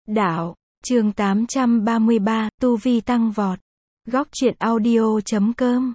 Đạo, chương 833, tu vi tăng vọt. Góc truyện audio.com.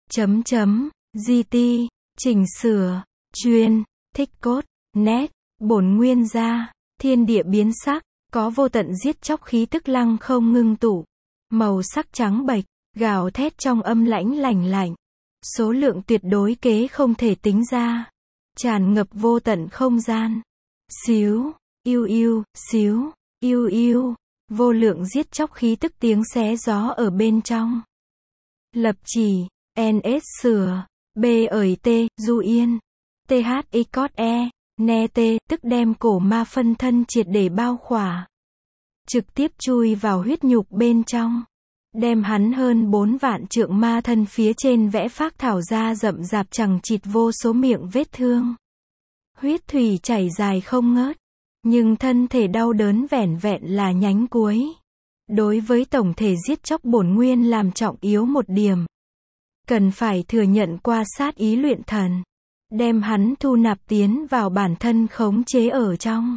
GT, chỉnh sửa, chuyên, thích cốt, nét, bổn nguyên gia, thiên địa biến sắc, có vô tận giết chóc khí tức lăng không ngưng tụ. Màu sắc trắng bệch, gào thét trong âm lãnh lạnh lạnh. Số lượng tuyệt đối kế không thể tính ra. Tràn ngập vô tận không gian. Xíu, yêu yêu, xíu, yêu yêu. Vô lượng giết chóc khí tức tiếng xé gió ở bên trong. Lập chỉ, NS sửa, B ởi T, du yên, TH cốt E, ne T, tức đem cổ ma phân thân triệt để bao khỏa. Trực tiếp chui vào huyết nhục bên trong. Đem hắn hơn 4 vạn trượng ma thân phía trên vẽ phác thảo ra rậm rạp chằng chịt vô số miệng vết thương. Huyết thủy chảy dài không ngớt. Nhưng thân thể đau đớn vẻn vẹn là nhánh cuối. Đối với tổng thể giết chóc bổn nguyên làm trọng yếu một điểm. Cần phải thừa nhận qua sát ý luyện thần. Đem hắn thu nạp tiến vào bản thân khống chế ở trong.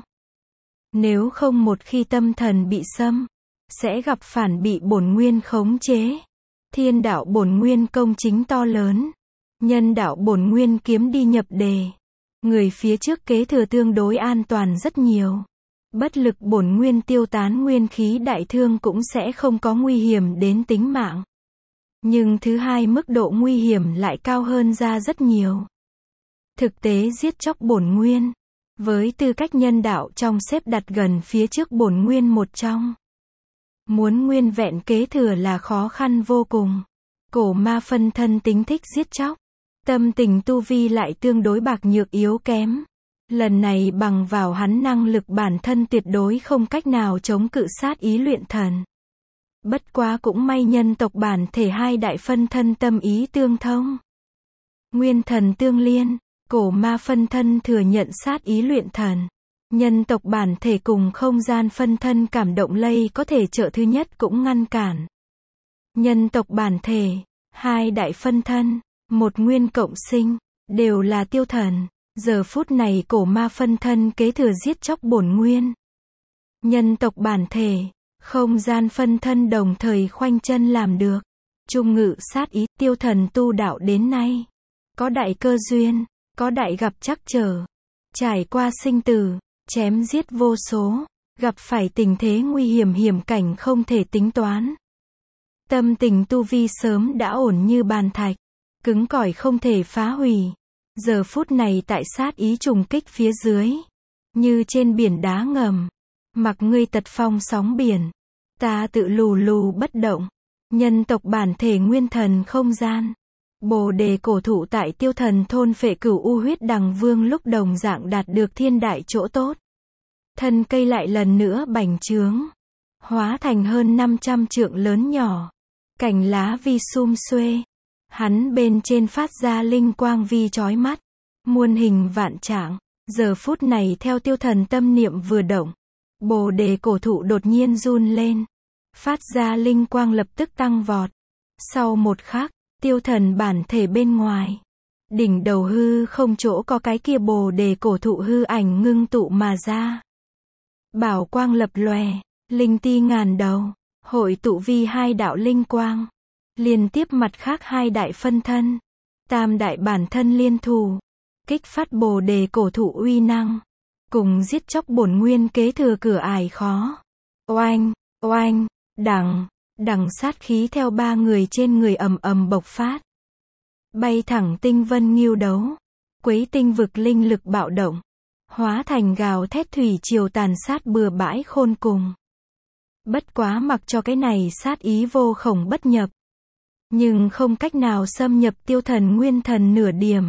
Nếu không một khi tâm thần bị xâm, sẽ gặp phản bị bổn nguyên khống chế. Thiên đạo bổn nguyên công chính to lớn. Nhân đạo bổn nguyên kiếm đi nhập đề. Người phía trước kế thừa tương đối an toàn rất nhiều. Bất lực bổn nguyên tiêu tán nguyên khí đại thương cũng sẽ không có nguy hiểm đến tính mạng. Nhưng thứ hai mức độ nguy hiểm lại cao hơn ra rất nhiều. Thực tế giết chóc bổn nguyên. Với tư cách nhân đạo trong xếp đặt gần phía trước bổn nguyên một trong. Muốn nguyên vẹn kế thừa là khó khăn vô cùng. Cổ ma phân thân tính thích giết chóc. Tâm tình tu vi lại tương đối bạc nhược yếu kém. Lần này bằng vào hắn năng lực bản thân tuyệt đối không cách nào chống cự sát ý luyện thần. Bất quá cũng may nhân tộc bản thể hai đại phân thân tâm ý tương thông. Nguyên thần tương liên, cổ ma phân thân thừa nhận sát ý luyện thần. Nhân tộc bản thể cùng không gian phân thân cảm động lây có thể trợ thứ nhất cũng ngăn cản. Nhân tộc bản thể, hai đại phân thân. Một nguyên cộng sinh, đều là tiêu thần. Giờ phút này cổ ma phân thân kế thừa giết chóc bổn nguyên. Nhân tộc bản thể, không gian phân thân đồng thời khoanh chân làm được. Trung ngự sát ý tiêu thần tu đạo đến nay. Có đại cơ duyên, có đại gặp trắc trở. Trải qua sinh tử, chém giết vô số. Gặp phải tình thế nguy hiểm hiểm cảnh không thể tính toán. Tâm tình tu vi sớm đã ổn như bàn thạch. Cứng cỏi không thể phá hủy. Giờ phút này tại sát ý trùng kích phía dưới. Như trên biển đá ngầm. Mặc ngươi tật phong sóng biển. Ta tự lù lù bất động. Nhân tộc bản thể nguyên thần không gian. Bồ đề cổ thụ tại tiêu thần thôn phệ cửu u huyết đằng vương lúc đồng dạng đạt được thiên đại chỗ tốt. Thân cây lại lần nữa bành trướng. Hóa thành hơn 500 trượng lớn nhỏ. Cành lá vi sum xuê. Hắn bên trên phát ra linh quang vi chói mắt. Muôn hình vạn trạng. Giờ phút này theo tiêu thần tâm niệm vừa động. Bồ đề cổ thụ đột nhiên run lên. Phát ra linh quang lập tức tăng vọt. Sau một khắc, tiêu thần bản thể bên ngoài. Đỉnh đầu hư không chỗ có cái kia bồ đề cổ thụ hư ảnh ngưng tụ mà ra. Bảo quang lập lòe. Linh ti ngàn đầu. Hội tụ vi hai đạo linh quang. Liên tiếp mặt khác hai đại phân thân. Tam đại bản thân liên thủ. Kích phát bồ đề cổ thụ uy năng. Cùng giết chóc bổn nguyên kế thừa cửa ải khó. Oanh, oanh, đằng sát khí theo ba người trên người ầm ầm bộc phát. Bay thẳng tinh vân nghiêu đấu. Quấy tinh vực linh lực bạo động. Hóa thành gào thét thủy triều tàn sát bừa bãi khôn cùng. Bất quá mặc cho cái này sát ý vô khổng bất nhập. Nhưng không cách nào xâm nhập tiêu thần nguyên thần nửa điểm.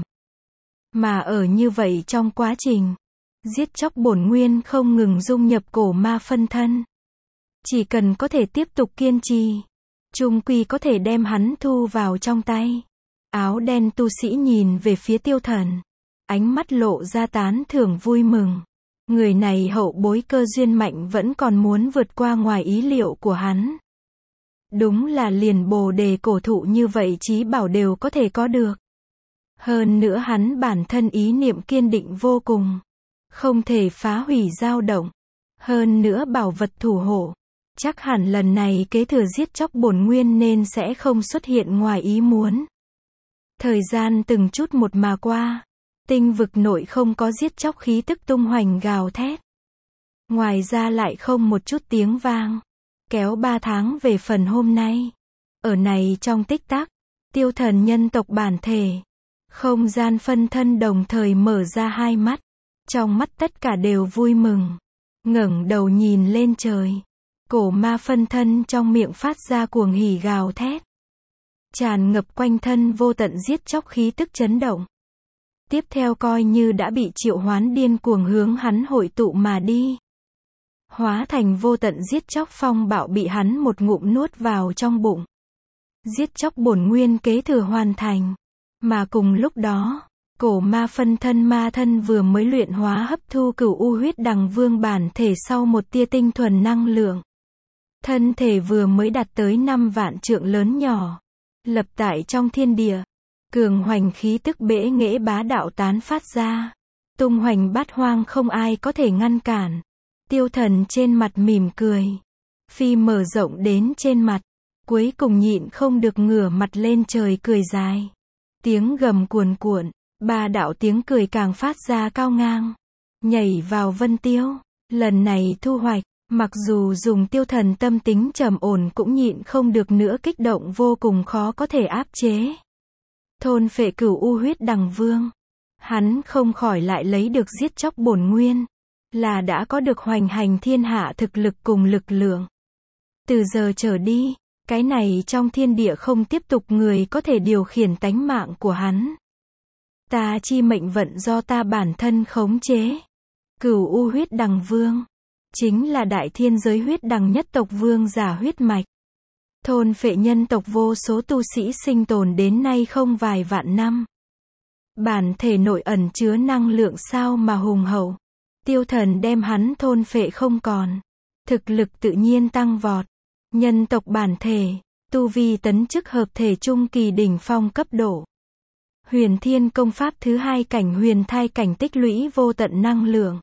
Mà ở như vậy trong quá trình. Giết chóc bổn nguyên không ngừng dung nhập cổ ma phân thân. Chỉ cần có thể tiếp tục kiên trì. Chung quy có thể đem hắn thu vào trong tay. Áo đen tu sĩ nhìn về phía tiêu thần. Ánh mắt lộ ra tán thưởng vui mừng. Người này hậu bối cơ duyên mạnh vẫn còn muốn vượt qua ngoài ý liệu của hắn. Đúng là liền bồ đề cổ thụ như vậy chí bảo đều có thể có được. Hơn nữa hắn bản thân ý niệm kiên định vô cùng. Không thể phá hủy dao động. Hơn nữa bảo vật thủ hộ. Chắc hẳn lần này kế thừa giết chóc bổn nguyên nên sẽ không xuất hiện ngoài ý muốn. Thời gian từng chút một mà qua. Tinh vực nội không có giết chóc khí tức tung hoành gào thét. Ngoài ra lại không một chút tiếng vang. Kéo 3 tháng về phần hôm nay. Ở này trong tích tắc, tiêu thần nhân tộc bản thể. Không gian phân thân đồng thời mở ra hai mắt. Trong mắt tất cả đều vui mừng. Ngẩng đầu nhìn lên trời. Cổ ma phân thân trong miệng phát ra cuồng hỉ gào thét. Tràn ngập quanh thân vô tận giết chóc khí tức chấn động. Tiếp theo coi như đã bị triệu hoán điên cuồng hướng hắn hội tụ mà đi. Hóa thành vô tận giết chóc phong bạo bị hắn một ngụm nuốt vào trong bụng. Giết chóc bổn nguyên kế thừa hoàn thành. Mà cùng lúc đó, cổ ma phân thân ma thân vừa mới luyện hóa hấp thu cửu u huyết đằng vương bản thể sau một tia tinh thuần năng lượng. Thân thể vừa mới đạt tới 5 vạn trượng lớn nhỏ. Lập tại trong thiên địa. Cường hoành khí tức bẽ nghễ bá đạo tán phát ra. Tung hoành bát hoang không ai có thể ngăn cản. Tiêu thần trên mặt mỉm cười. Phi mở rộng đến trên mặt. Cuối cùng nhịn không được ngửa mặt lên trời cười dài. Tiếng gầm cuồn cuộn. Ba đạo tiếng cười càng phát ra cao ngang. Nhảy vào vân tiêu. Lần này thu hoạch. Mặc dù dùng tiêu thần tâm tính trầm ổn cũng nhịn không được nữa kích động vô cùng khó có thể áp chế. Thôn phệ cửu u huyết đằng vương. Hắn không khỏi lại lấy được giết chóc bổn nguyên. Là đã có được hoành hành thiên hạ thực lực cùng lực lượng. Từ giờ trở đi, cái này trong thiên địa không tiếp tục người có thể điều khiển tánh mạng của hắn. Ta chi mệnh vận do ta bản thân khống chế. Cửu u huyết đằng vương. Chính là đại thiên giới huyết đằng nhất tộc vương giả huyết mạch. Thôn phệ nhân tộc vô số tu sĩ sinh tồn đến nay không vài vạn năm. Bản thể nội ẩn chứa năng lượng sao mà hùng hậu. Tiêu thần đem hắn thôn phệ không còn. Thực lực tự nhiên tăng vọt. Nhân tộc bản thể, tu vi tấn chức hợp thể trung kỳ đỉnh phong cấp độ. Huyền thiên công pháp thứ 2 cảnh huyền thai cảnh tích lũy vô tận năng lượng.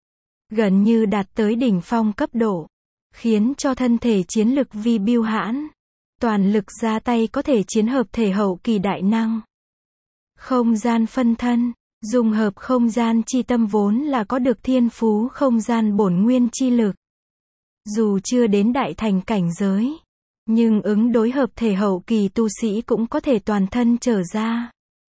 Gần như đạt tới đỉnh phong cấp độ. Khiến cho thân thể chiến lực vi biêu hãn. Toàn lực ra tay có thể chiến hợp thể hậu kỳ đại năng. Không gian phân thân. Dùng hợp không gian chi tâm vốn là có được thiên phú không gian bổn nguyên chi lực. Dù chưa đến đại thành cảnh giới. Nhưng ứng đối hợp thể hậu kỳ tu sĩ cũng có thể toàn thân trở ra.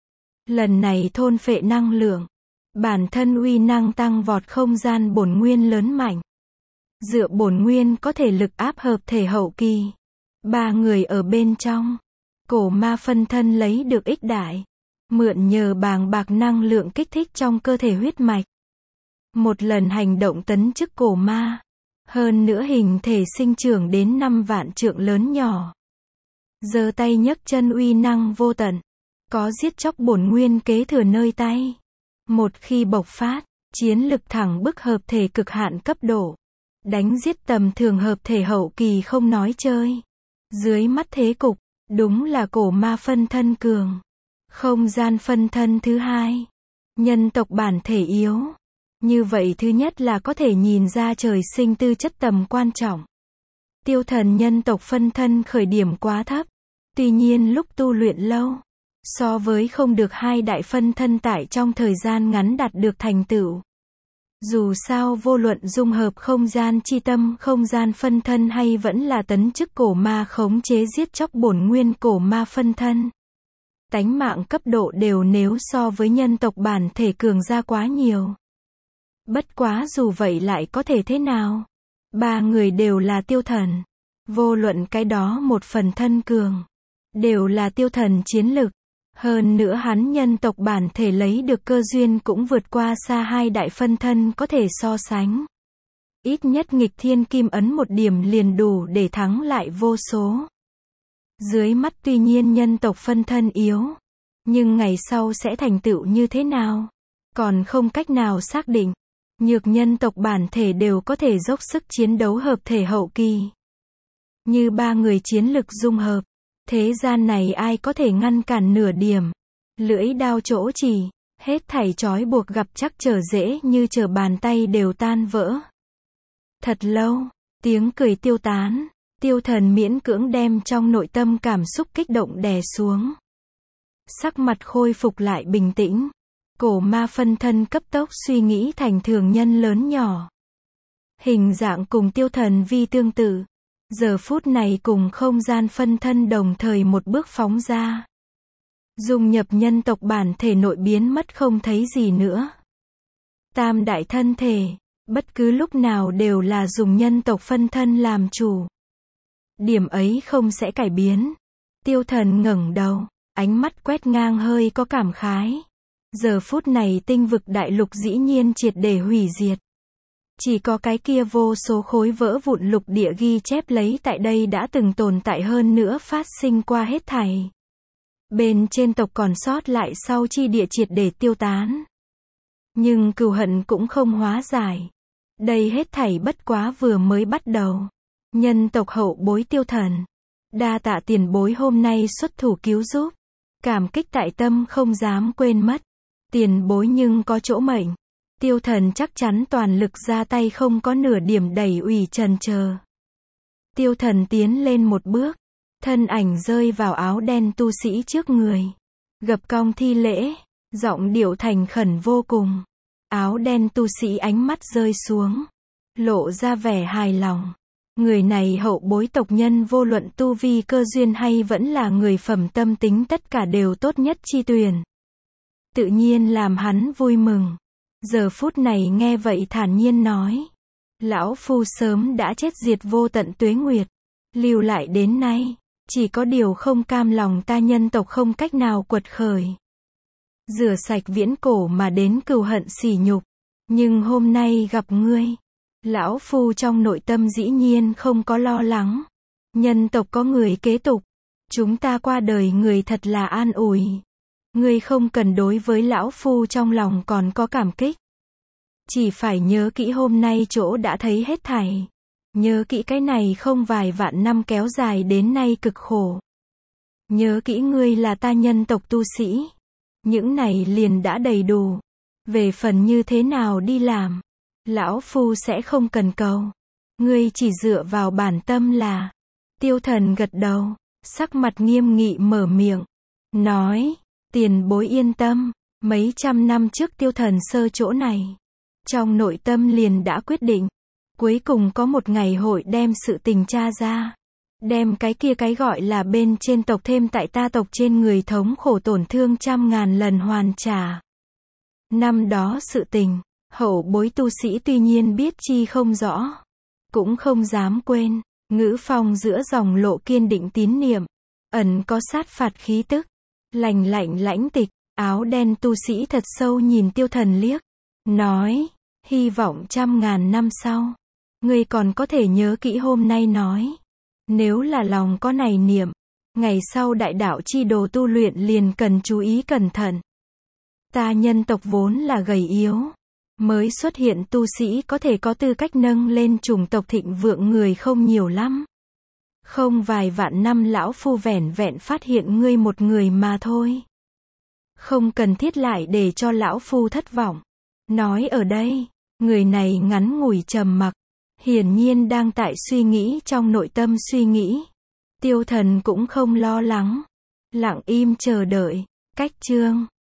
Lần này thôn phệ năng lượng. Bản thân uy năng tăng vọt không gian bổn nguyên lớn mạnh. Dựa bổn nguyên có thể lực áp hợp thể hậu kỳ. 3 người ở bên trong. Cổ ma phân thân lấy được ích đại. Mượn nhờ bàng bạc năng lượng kích thích trong cơ thể huyết mạch. Một lần hành động tấn chức cổ ma. Hơn nữa hình thể sinh trưởng đến 5 vạn trượng lớn nhỏ. Giơ tay nhấc chân uy năng vô tận. Có giết chóc bổn nguyên kế thừa nơi tay. Một khi bộc phát, chiến lực thẳng bức hợp thể cực hạn cấp độ. Đánh giết tầm thường hợp thể hậu kỳ không nói chơi. Dưới mắt thế cục, đúng là cổ ma phân thân cường. Không gian phân thân thứ 2. Nhân tộc bản thể yếu. Như vậy thứ nhất là có thể nhìn ra trời sinh tư chất tầm quan trọng. Tiêu thần nhân tộc phân thân khởi điểm quá thấp. Tuy nhiên lúc tu luyện lâu. So với không được 2 đại phân thân tại trong thời gian ngắn đạt được thành tựu. Dù sao vô luận dung hợp không gian chi tâm không gian phân thân hay vẫn là tấn chức cổ ma khống chế giết chóc bổn nguyên cổ ma phân thân. Tánh mạng cấp độ đều nếu so với nhân tộc bản thể cường ra quá nhiều. Bất quá dù vậy lại có thể thế nào? 3 người đều là tiêu thần. Vô luận cái đó một phần thân cường. Đều là tiêu thần chiến lực. Hơn nữa hắn nhân tộc bản thể lấy được cơ duyên cũng vượt qua xa 2 đại phân thân có thể so sánh. Ít nhất nghịch thiên kim ấn một điểm liền đủ để thắng lại vô số. Dưới mắt tuy nhiên nhân tộc phân thân yếu. Nhưng ngày sau sẽ thành tựu như thế nào? Còn không cách nào xác định. Nhược nhân tộc bản thể đều có thể dốc sức chiến đấu hợp thể hậu kỳ. Như 3 người chiến lực dung hợp. Thế gian này ai có thể ngăn cản nửa điểm. Lưỡi đao chỗ chỉ. Hết thảy trói buộc gặp chắc trở dễ như trở bàn tay đều tan vỡ. Thật lâu, tiếng cười tiêu tán, Tiêu Thần miễn cưỡng đem trong nội tâm cảm xúc kích động đè xuống. Sắc mặt khôi phục lại bình tĩnh. Cổ ma phân thân cấp tốc suy nghĩ thành thường nhân lớn nhỏ. Hình dạng cùng Tiêu Thần vi tương tự. Giờ phút này cùng không gian phân thân đồng thời một bước phóng ra. Dung nhập nhân tộc bản thể nội biến mất không thấy gì nữa. Tam đại thân thể, bất cứ lúc nào đều là dùng nhân tộc phân thân làm chủ. Điểm ấy không sẽ cải biến. Tiêu Thần ngẩng đầu, ánh mắt quét ngang hơi có cảm khái. Giờ phút này tinh vực đại lục dĩ nhiên triệt để hủy diệt. Chỉ có cái kia vô số khối vỡ vụn lục địa ghi chép lấy tại đây đã từng tồn tại hơn nữa phát sinh qua hết thảy. Bên trên tộc còn sót lại sau chi địa triệt để tiêu tán. Nhưng cừu hận cũng không hóa giải. Đây hết thảy bất quá vừa mới bắt đầu. Nhân tộc hậu bối Tiêu Thần. Đa tạ tiền bối hôm nay xuất thủ cứu giúp. Cảm kích tại tâm không dám quên mất. Tiền bối nhưng có chỗ mệnh. Tiêu Thần chắc chắn toàn lực ra tay không có nửa điểm đẩy ủy chần chờ. Tiêu Thần tiến lên một bước. Thân ảnh rơi vào áo đen tu sĩ trước người. Gập cong thi lễ. Giọng điệu thành khẩn vô cùng. Áo đen tu sĩ ánh mắt rơi xuống. Lộ ra vẻ hài lòng. Người này hậu bối tộc nhân vô luận tu vi cơ duyên hay vẫn là người phẩm tâm tính tất cả đều tốt nhất chi tuyển. Tự nhiên làm hắn vui mừng. Giờ phút này nghe vậy thản nhiên nói. Lão phu sớm đã chết diệt vô tận tuế nguyệt. Lưu lại đến nay. Chỉ có điều không cam lòng ta nhân tộc không cách nào quật khởi. Rửa sạch viễn cổ mà đến cừu hận sỉ nhục. Nhưng hôm nay gặp ngươi. Lão phu trong nội tâm dĩ nhiên không có lo lắng. Nhân tộc có người kế tục. Chúng ta qua đời người thật là an ủi. Ngươi không cần đối với lão phu trong lòng còn có cảm kích. Chỉ phải nhớ kỹ hôm nay chỗ đã thấy hết thảy. Nhớ kỹ cái này không vài vạn năm kéo dài đến nay cực khổ. Nhớ kỹ ngươi là ta nhân tộc tu sĩ. Những này liền đã đầy đủ. Về phần như thế nào đi làm. Lão phu sẽ không cần cầu. Ngươi chỉ dựa vào bản tâm là. Tiêu Thần gật đầu. Sắc mặt nghiêm nghị mở miệng. Nói. Tiền bối yên tâm. Mấy trăm năm trước Tiêu Thần sơ chỗ này. Trong nội tâm liền đã quyết định. Cuối cùng có một ngày hội đem sự tình tra ra. Đem cái kia cái gọi là bên trên tộc thêm tại ta tộc trên người thống khổ tổn thương trăm ngàn lần hoàn trả. Năm đó sự tình. Hậu bối tu sĩ tuy nhiên biết chi không rõ. Cũng không dám quên. Ngữ phong giữa dòng lộ kiên định tín niệm. Ẩn có sát phạt khí tức. Lành lạnh lãnh tịch. Áo đen tu sĩ thật sâu nhìn Tiêu Thần liếc. Nói. Hy vọng trăm ngàn năm sau. Ngươi còn có thể nhớ kỹ hôm nay nói. Nếu là lòng có này niệm. Ngày sau đại đạo chi đồ tu luyện liền cần chú ý cẩn thận. Ta nhân tộc vốn là gầy yếu. Mới xuất hiện tu sĩ có thể có tư cách nâng lên chủng tộc thịnh vượng người không nhiều lắm. Không vài vạn năm lão phu vẻn vẹn phát hiện ngươi một người mà thôi. Không cần thiết lại để cho lão phu thất vọng. Nói ở đây, người này ngắn ngủi trầm mặc. Hiển nhiên đang tại suy nghĩ trong nội tâm suy nghĩ. Tiêu Thần cũng không lo lắng. Lặng im chờ đợi. Cách chương